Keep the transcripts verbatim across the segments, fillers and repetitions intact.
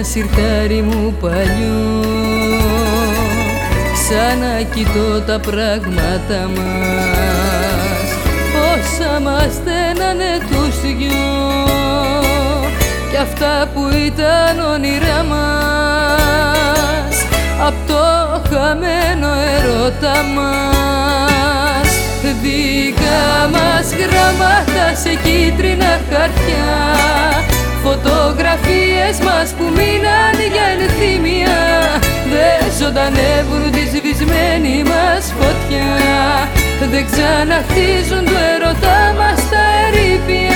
σιρτάρι μου παλιό, ξανά κοιτώ τα πράγματα μας, όσα μας στένανε τους δυο, κι αυτά που ήταν όνειρά μας, απ' το χαμένο ερώτα μας. Δικά μας γράμματα σε κίτρινα χαρτιά, φωτογραφίες μας που μείναν για ενθύμια, δεν ζωντανεύουν τη σβησμένη μας φωτιά, δεν ξαναχτίζουν το ερώτα μας τα ερείπια.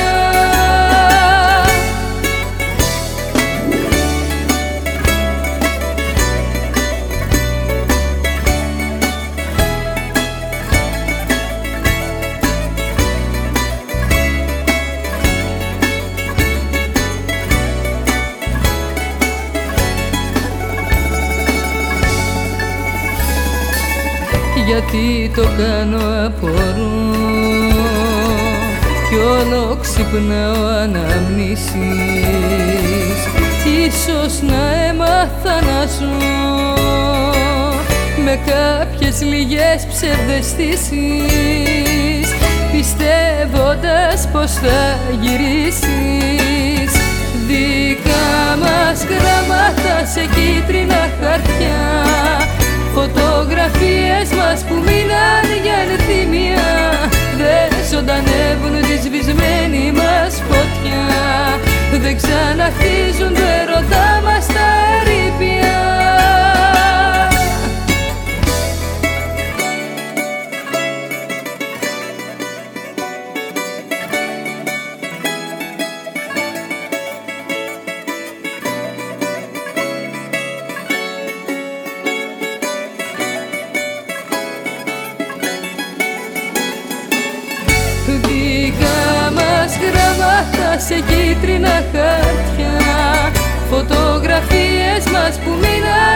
Γιατί το κάνω απορώ κι όλο ξυπνάω αναμνήσεις, ίσως να έμαθα να ζω με κάποιες λίγες ψευδαισθήσεις, πιστεύοντας πως θα γυρίσεις. Δικά μας γράμματα σε κίτρινα χαρτιά, φωτογραφίες μας που μείναν για ενθύμια, δεν ζωντανεύουν τη σβησμένη μας φωτιά, δεν ξαναχτίζουν το ερώτα μας τα ερείπια. Δικά μας γράμματα σε κίτρινα χαρτιά, φωτογραφίες μας που μείναν